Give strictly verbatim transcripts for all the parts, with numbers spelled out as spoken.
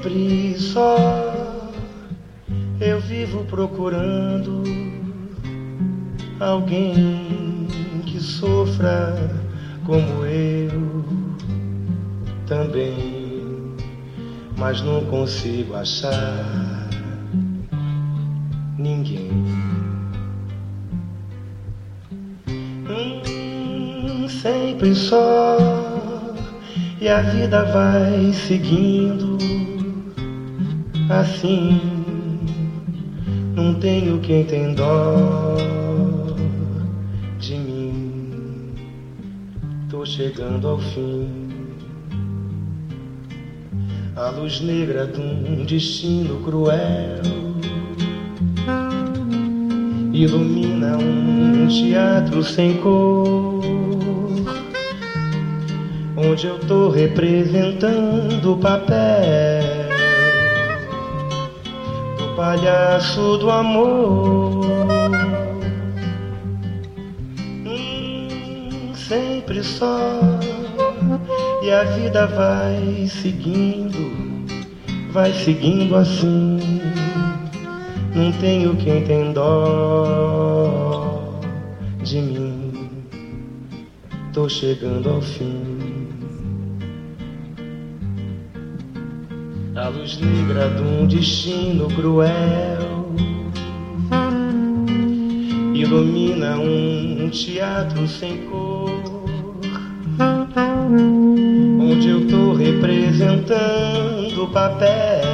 Sempre só eu vivo procurando alguém que sofra como eu também, mas não consigo achar ninguém. Hum, sempre só, e a vida vai seguindo assim. Não tenho quem tem dó de mim. Tô chegando ao fim. A luz negra de um destino cruel ilumina um teatro sem cor, onde eu tô representando o papel do palhaço do amor. Hum, sempre só, e a vida vai seguindo, vai seguindo assim. Não tenho quem tem dó de mim. Tô chegando ao fim. A luz negra de um destino cruel ilumina um teatro sem cor, onde eu tô representando o papel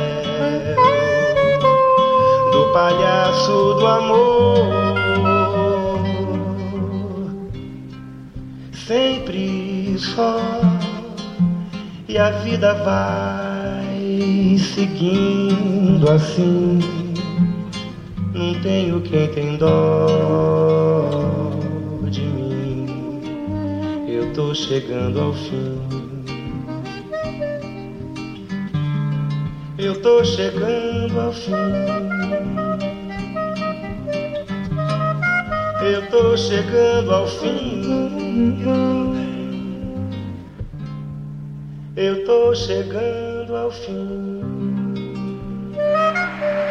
do palhaço do amor. Sempre só, e a vida vai seguindo assim. Não tenho quem tem dó de mim. Eu tô chegando ao fim. Eu tô chegando ao fim. Eu tô chegando ao fim. Eu tô chegando ao fim.